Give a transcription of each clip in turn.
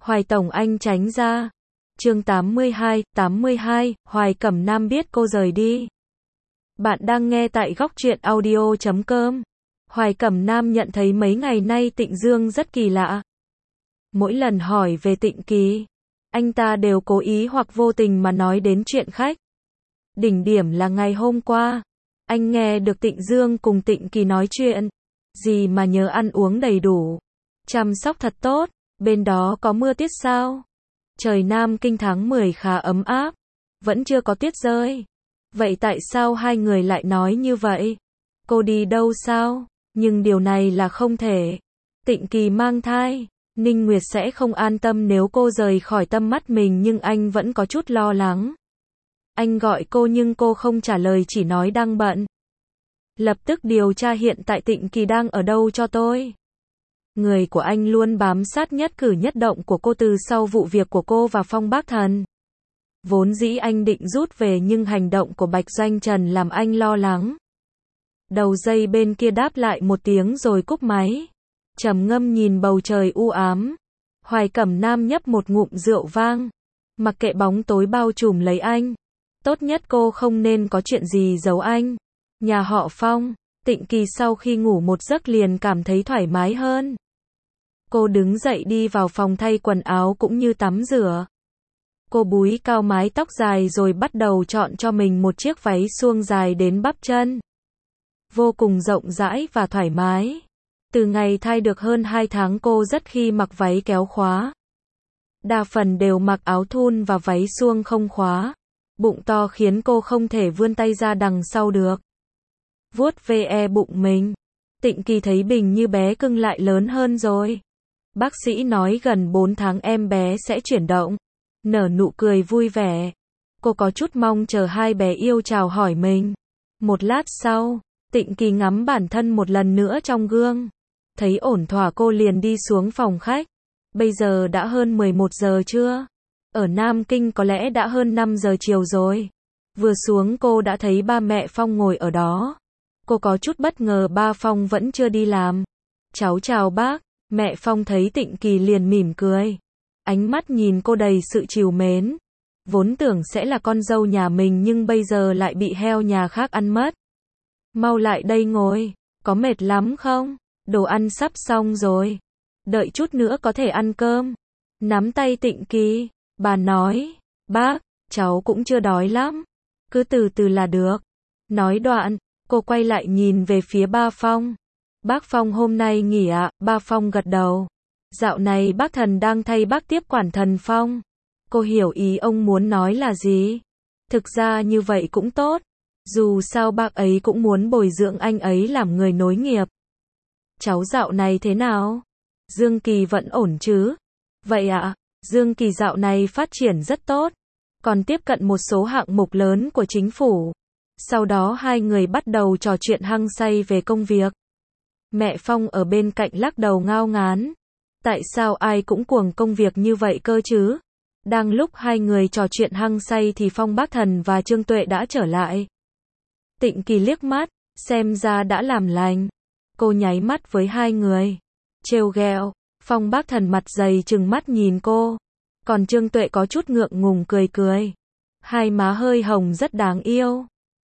Hoài Tổng anh tránh ra. Chương 82, Hoài Cẩm Nam biết cô rời đi. Bạn đang nghe tại góc truyện audio.com. Hoài Cẩm Nam nhận thấy mấy ngày nay Tịnh Dương rất kỳ lạ. Mỗi lần hỏi về Tịnh Kỳ, anh ta đều cố ý hoặc vô tình mà nói đến chuyện khách. Đỉnh điểm là ngày hôm qua, anh nghe được Tịnh Dương cùng Tịnh Kỳ nói chuyện. Gì mà nhớ ăn uống đầy đủ, chăm sóc thật tốt, bên đó có mưa tuyết sao? Trời Nam Kinh tháng 10 khá ấm áp, vẫn chưa có tuyết rơi. Vậy tại sao hai người lại nói như vậy? Cô đi đâu sao? Nhưng điều này là không thể. Tịnh Kỳ mang thai, Ninh Nguyệt sẽ không an tâm nếu cô rời khỏi tầm mắt mình, nhưng anh vẫn có chút lo lắng. Anh gọi cô nhưng cô không trả lời, chỉ nói đang bận. Lập tức điều tra hiện tại Tịnh Kỳ đang ở đâu cho tôi. Người của anh luôn bám sát nhất cử nhất động của cô từ sau vụ việc của cô và Phong Bác Thần. Vốn dĩ anh định rút về nhưng hành động của Bạch Doanh Trần làm anh lo lắng. Đầu dây bên kia đáp lại một tiếng rồi cúp máy. Trầm ngâm nhìn bầu trời u ám. Hoài Cẩm Nam nhấp một ngụm rượu vang. Mặc kệ bóng tối bao trùm lấy anh, tốt nhất cô không nên có chuyện gì giấu anh. Nhà họ Phong, Tịnh Kỳ sau khi ngủ một giấc liền cảm thấy thoải mái hơn. Cô đứng dậy đi vào phòng thay quần áo cũng như tắm rửa. Cô búi cao mái tóc dài rồi bắt đầu chọn cho mình một chiếc váy suông dài đến bắp chân. Vô cùng rộng rãi và thoải mái. Từ ngày thai được hơn 2 tháng cô rất khi mặc váy kéo khóa. Đa phần đều mặc áo thun và váy suông không khóa. Bụng to khiến cô không thể vươn tay ra đằng sau được. Vuốt ve bụng mình. Tịnh Kỳ thấy Bình như bé cưng lại lớn hơn rồi. Bác sĩ nói gần 4 tháng em bé sẽ chuyển động. Nở nụ cười vui vẻ. Cô có chút mong chờ hai bé yêu chào hỏi mình. Một lát sau, Tịnh Kỳ ngắm bản thân một lần nữa trong gương. Thấy ổn thỏa cô liền đi xuống phòng khách. Bây giờ đã hơn 11 giờ trưa. Ở Nam Kinh có lẽ đã hơn 5 giờ chiều rồi. Vừa xuống cô đã thấy ba mẹ Phong ngồi ở đó. Cô có chút bất ngờ ba Phong vẫn chưa đi làm. Cháu chào bác. Mẹ Phong thấy Tịnh Kỳ liền mỉm cười. Ánh mắt nhìn cô đầy sự trìu mến. Vốn tưởng sẽ là con dâu nhà mình nhưng bây giờ lại bị heo nhà khác ăn mất. Mau lại đây ngồi. Có mệt lắm không? Đồ ăn sắp xong rồi. Đợi chút nữa có thể ăn cơm. Nắm tay Tịnh Kỳ, bà nói. Bác, cháu cũng chưa đói lắm. Cứ từ từ là được. Nói đoạn, cô quay lại nhìn về phía ba Phong. Bác Phong hôm nay nghỉ ạ? Ba Phong gật đầu. Dạo này bác Thần đang thay bác tiếp quản Thần Phong. Cô hiểu ý ông muốn nói là gì. Thực ra như vậy cũng tốt. Dù sao bác ấy cũng muốn bồi dưỡng anh ấy làm người nối nghiệp. Cháu dạo này thế nào? Dương Kỳ vẫn ổn chứ? Vậy ạ, Dương Kỳ dạo này phát triển rất tốt. Còn tiếp cận một số hạng mục lớn của chính phủ. Sau đó hai người bắt đầu trò chuyện hăng say về công việc. Mẹ Phong ở bên cạnh lắc đầu ngao ngán. Tại sao ai cũng cuồng công việc như vậy cơ chứ? Đang lúc hai người trò chuyện hăng say thì Phong Bác Thần và Trương Tuệ đã trở lại. Tịnh Kỳ liếc mắt, xem ra đã làm lành. Cô nháy mắt với hai người. Trêu ghẹo, Phong Bác Thần mặt dày trừng mắt nhìn cô. Còn Trương Tuệ có chút ngượng ngùng cười cười. Hai má hơi hồng rất đáng yêu.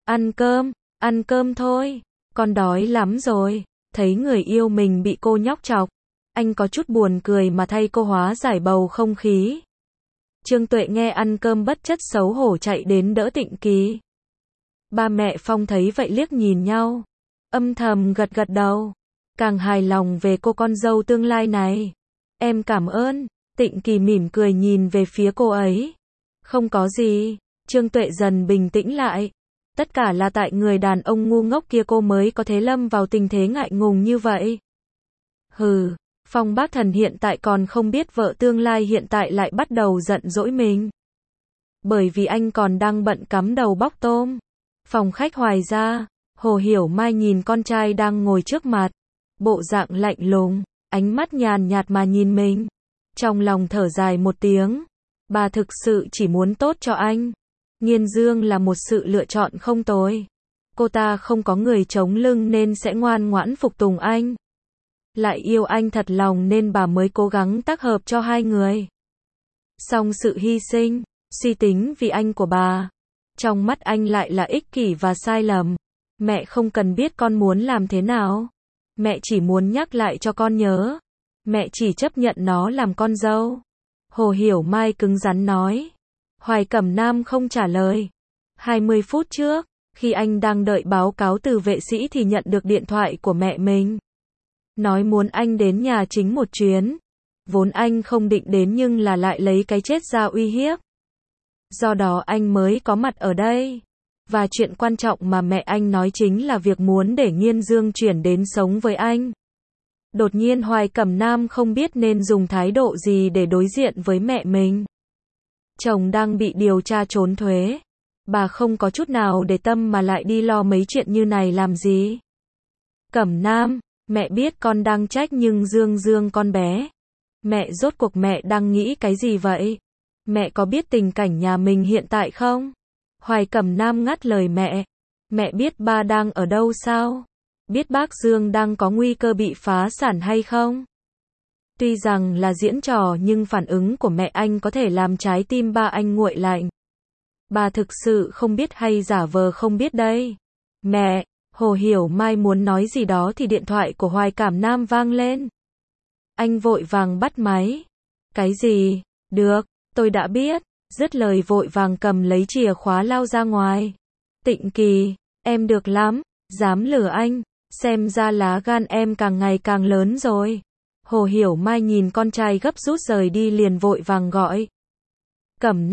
Ăn cơm thôi. Con đói lắm rồi. Thấy người yêu mình bị cô nhóc chọc. Anh có chút buồn cười mà thay cô hóa giải bầu không khí. Trương Tuệ nghe ăn cơm bất chất xấu hổ chạy đến đỡ Tịnh Kỳ. Ba mẹ Phong thấy vậy liếc nhìn nhau. Âm thầm gật gật đầu. Càng hài lòng về cô con dâu tương lai này. Em cảm ơn. Tịnh Kỳ mỉm cười nhìn về phía cô ấy. Không có gì. Trương Tuệ dần bình tĩnh lại. Tất cả là tại người đàn ông ngu ngốc kia cô mới có thể lâm vào tình thế ngại ngùng như vậy. Hừ, Phong Bác Thần hiện tại còn không biết vợ tương lai hiện tại lại bắt đầu giận dỗi mình. Bởi vì anh còn đang bận cắm đầu bóc tôm. Phòng khách Hoài ra, Hồ Hiểu Mai nhìn con trai đang ngồi trước mặt. Bộ dạng lạnh lùng, ánh mắt nhàn nhạt mà nhìn mình. Trong lòng thở dài một tiếng. Bà thực sự chỉ muốn tốt cho anh. Nghiên Dương là một sự lựa chọn không tồi. Cô ta không có người chống lưng nên sẽ ngoan ngoãn phục tùng anh. Lại yêu anh thật lòng nên bà mới cố gắng tác hợp cho hai người. Song sự hy sinh, suy tính vì anh của bà, trong mắt anh lại là ích kỷ và sai lầm. Mẹ không cần biết con muốn làm thế nào. Mẹ chỉ muốn nhắc lại cho con nhớ. Mẹ chỉ chấp nhận nó làm con dâu. Hồ Hiểu Mai cứng rắn nói. Hoài Cẩm Nam không trả lời. 20 phút trước, khi anh đang đợi báo cáo từ vệ sĩ thì nhận được điện thoại của mẹ mình. Nói muốn anh đến nhà chính một chuyến. Vốn anh không định đến nhưng là lại lấy cái chết ra uy hiếp. Do đó anh mới có mặt ở đây. Và chuyện quan trọng mà mẹ anh nói chính là việc muốn để Nghiên Dương chuyển đến sống với anh. Đột nhiên Hoài Cẩm Nam không biết nên dùng thái độ gì để đối diện với mẹ mình. Chồng đang bị điều tra trốn thuế. Bà không có chút nào để tâm mà lại đi lo mấy chuyện như này làm gì. Cẩm Nam, mẹ biết con đang trách nhưng Dương con bé. Mẹ rốt cuộc mẹ đang nghĩ cái gì vậy? Mẹ có biết tình cảnh nhà mình hiện tại không? Hoài Cẩm Nam ngắt lời mẹ. Mẹ biết ba đang ở đâu sao? Biết bác Dương đang có nguy cơ bị phá sản hay không? Tuy rằng là diễn trò nhưng phản ứng của mẹ anh có thể làm trái tim ba anh nguội lạnh. Bà thực sự không biết hay giả vờ không biết đây? Mẹ, Hồ Hiểu Mai muốn nói gì đó thì điện thoại của Hoài Cẩm Nam vang lên. Anh vội vàng bắt máy. Cái gì? Được, tôi đã biết. Dứt lời vội vàng cầm lấy chìa khóa lao ra ngoài. Tịnh Kỳ, em được lắm, dám lừa anh, xem ra lá gan em càng ngày càng lớn rồi. Hồ Hiểu Mai nhìn con trai gấp rút rời đi liền vội vàng gọi. Cẩm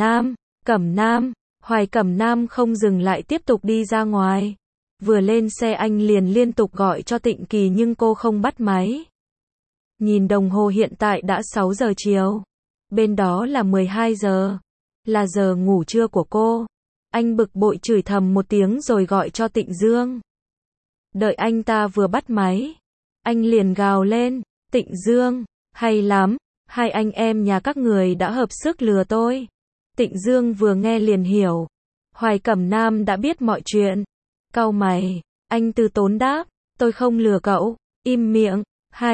Nam, Hoài Cẩm Nam không dừng lại tiếp tục đi ra ngoài. Vừa lên xe anh liền liên tục gọi cho Tịnh Kỳ nhưng cô không bắt máy. Nhìn đồng hồ hiện tại đã 6 giờ chiều. Bên đó là 12 giờ. Là giờ ngủ trưa của cô. Anh bực bội chửi thầm một tiếng rồi gọi cho Tịnh Dương. Đợi anh ta vừa bắt máy. Anh liền gào lên. Tịnh Dương, hay lắm. Hai anh em nhà các người đã hợp sức lừa tôi. Tịnh Dương vừa nghe liền hiểu. Hoài Cẩm Nam đã biết mọi chuyện. Cau mày. Anh từ tốn đáp. Tôi không lừa cậu. Im miệng.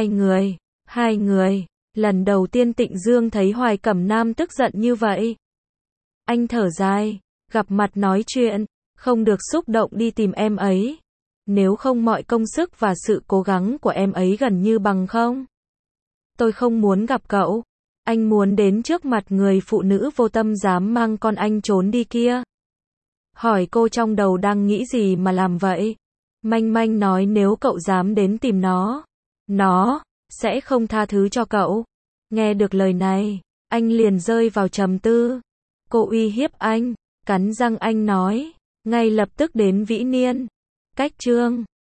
Hai người. Lần đầu tiên Tịnh Dương thấy Hoài Cẩm Nam tức giận như vậy. Anh thở dài. Gặp mặt nói chuyện. Không được xúc động đi tìm em ấy. Nếu không mọi công sức và sự cố gắng của em ấy gần như bằng không. Tôi không muốn gặp cậu. Anh muốn đến trước mặt người phụ nữ vô tâm dám mang con anh trốn đi kia. Hỏi cô trong đầu đang nghĩ gì mà làm vậy. Manh Manh nói nếu cậu dám đến tìm nó sẽ không tha thứ cho cậu. Nghe được lời này, anh liền rơi vào trầm tư. Cô uy hiếp anh, cắn răng anh nói, ngay lập tức đến Vĩ Niên. Cách chương